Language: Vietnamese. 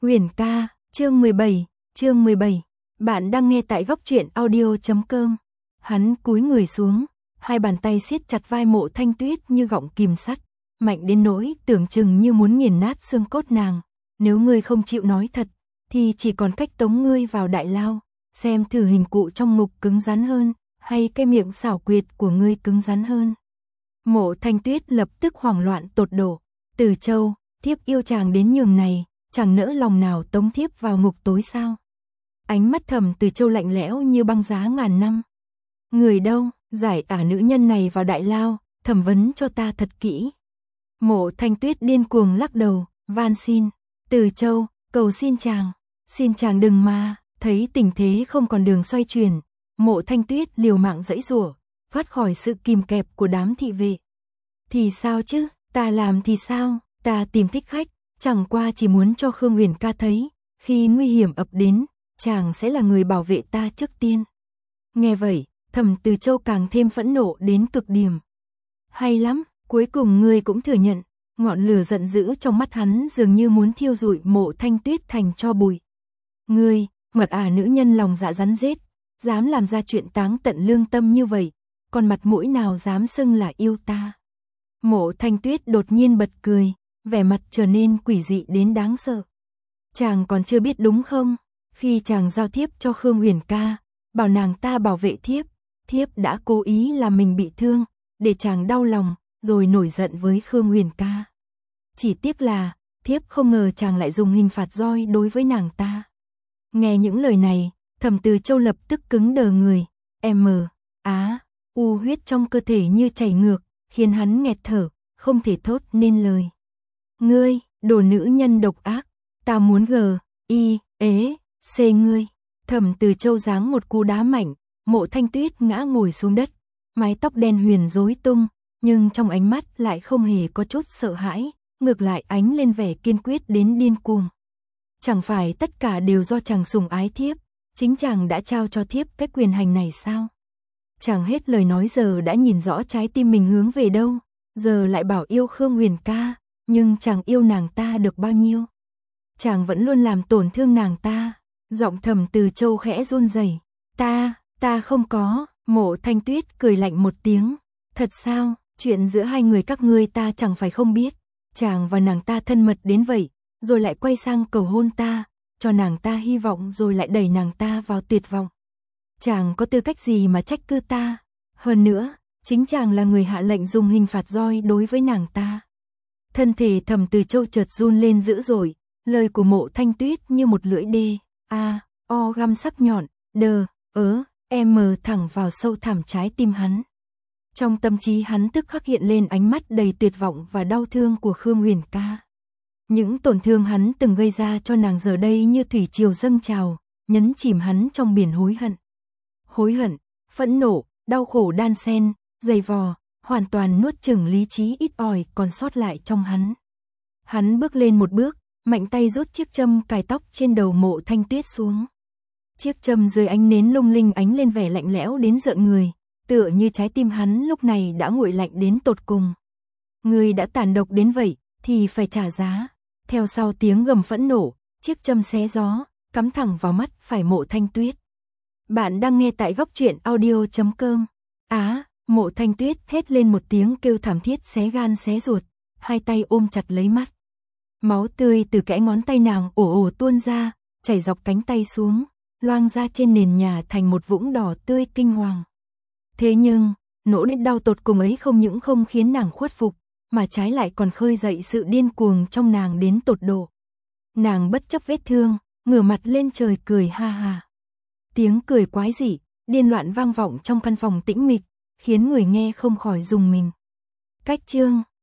Huyền ca, chương 17. Bạn đang nghe tại góc truyện audio.com. Hắn cúi người xuống, hai bàn tay siết chặt vai Mộ Thanh Tuyết như gọng kìm sắt, mạnh đến nỗi tưởng chừng như muốn nghiền nát xương cốt nàng. Nếu ngươi không chịu nói thật, thì chỉ còn cách tống ngươi vào đại lao, xem thử hình cụ trong ngục cứng rắn hơn, hay cái miệng xảo quyệt của ngươi cứng rắn hơn. Mộ Thanh Tuyết lập tức hoảng loạn tột độ. Từ Châu, thiếp yêu chàng đến nhường này, chẳng nỡ lòng nào tống thiếp vào ngục tối sao? Ánh mắt Thẩm Từ Châu lạnh lẽo như băng giá ngàn năm. Người đâu, giải ả nữ nhân này vào đại lao, thẩm vấn cho ta thật kỹ. Mộ Thanh Tuyết điên cuồng lắc đầu, van xin. Từ Châu, cầu xin chàng đừng mà. Thấy tình thế không còn đường xoay chuyển, Mộ Thanh Tuyết liều mạng giãy giụa, thoát khỏi sự kìm kẹp của đám thị vệ. Thì sao chứ, ta làm thì sao, ta tìm thích khách, chẳng qua chỉ muốn cho Khương Huyền ca thấy, khi nguy hiểm ập đến, chàng sẽ là người bảo vệ ta trước tiên. Nghe vậy, Thẩm Từ Châu càng thêm phẫn nộ đến cực điểm. Hay lắm, cuối cùng ngươi cũng thừa nhận, ngọn lửa giận dữ trong mắt hắn dường như muốn thiêu rụi Mộ Thanh Tuyết thành tro bụi. Ngươi, mật ả nữ nhân lòng dạ rắn rết, dám làm ra chuyện táng tận lương tâm như vậy, còn mặt mũi nào dám xưng là yêu ta. Mộ Thanh Tuyết đột nhiên bật cười, vẻ mặt trở nên quỷ dị đến đáng sợ. Chàng còn chưa biết đúng không, khi chàng giao thiếp cho Khương Huyền ca, bảo nàng ta bảo vệ thiếp đã cố ý làm mình bị thương, để chàng đau lòng, rồi nổi giận với Khương Huyền ca. Chỉ tiếc là, thiếp không ngờ chàng lại dùng hình phạt roi đối với nàng ta. Nghe những lời này, Thẩm Từ Châu lập tức cứng đờ người, u huyết trong cơ thể như chảy ngược, khiến hắn nghẹt thở, không thể thốt nên lời. Ngươi, đồ nữ nhân độc ác, ta muốn ngươi. Thẩm Từ Châu giáng một cú đá mạnh, Mộ Thanh Tuyết ngã ngồi xuống đất, mái tóc đen huyền rối tung, nhưng trong ánh mắt lại không hề có chút sợ hãi, ngược lại ánh lên vẻ kiên quyết đến điên cuồng. Chẳng phải tất cả đều do chàng sủng ái thiếp, chính chàng đã trao cho thiếp cái quyền hành này sao? Chàng hết lời nói giờ đã nhìn rõ trái tim mình hướng về đâu, giờ lại bảo yêu Khương Huyền ca, nhưng chàng yêu nàng ta được bao nhiêu? Chàng vẫn luôn làm tổn thương nàng ta. Giọng Thẩm Từ Châu khẽ run rẩy. Ta không có. Mộ Thanh Tuyết cười lạnh một tiếng. Thật sao, chuyện giữa hai người các ngươi ta chẳng phải không biết. Chàng và nàng ta thân mật đến vậy, rồi lại quay sang cầu hôn ta, cho nàng ta hy vọng rồi lại đẩy nàng ta vào tuyệt vọng. Chàng có tư cách gì mà trách cứ ta? Hơn nữa, chính chàng là người hạ lệnh dùng hình phạt roi đối với nàng ta. Thân thể Thẩm Từ Châu chợt run lên dữ dội, lời của Mộ Thanh Tuyết như một lưỡi găm sắc nhọn, thẳng vào sâu thẳm trái tim hắn. Trong tâm trí hắn tức khắc hiện lên ánh mắt đầy tuyệt vọng và đau thương của Khương Huyền ca. Những tổn thương hắn từng gây ra cho nàng giờ đây như thủy triều dâng trào, nhấn chìm hắn trong biển hối hận. Hối hận, phẫn nộ, đau khổ đan xen, dày vò, hoàn toàn nuốt chửng lý trí ít ỏi còn sót lại trong hắn. Hắn bước lên một bước, mạnh tay rút chiếc châm cài tóc trên đầu Mộ Thanh Tuyết xuống. Chiếc châm dưới ánh nến lung linh ánh lên vẻ lạnh lẽo đến rợn người, tựa như trái tim hắn lúc này đã nguội lạnh đến tột cùng. Người đã tàn độc đến vậy, thì phải trả giá. Theo sau tiếng gầm phẫn nộ, chiếc châm xé gió, cắm thẳng vào mắt phải Mộ Thanh Tuyết. Bạn đang nghe tại góc truyện audio.com. Mộ Thanh Tuyết hét lên một tiếng kêu thảm thiết xé gan xé ruột, hai tay ôm chặt lấy mắt. Máu tươi từ kẽ ngón tay nàng ồ tuôn ra, chảy dọc cánh tay xuống, loang ra trên nền nhà thành một vũng đỏ tươi kinh hoàng. Thế nhưng, nỗi đau tột cùng ấy không những không khiến nàng khuất phục, mà trái lại còn khơi dậy sự điên cuồng trong nàng đến tột độ. Nàng bất chấp vết thương, ngửa mặt lên trời cười ha ha. Tiếng cười quái dị, điên loạn vang vọng trong căn phòng tĩnh mịch, khiến người nghe không khỏi rùng mình. Cách chương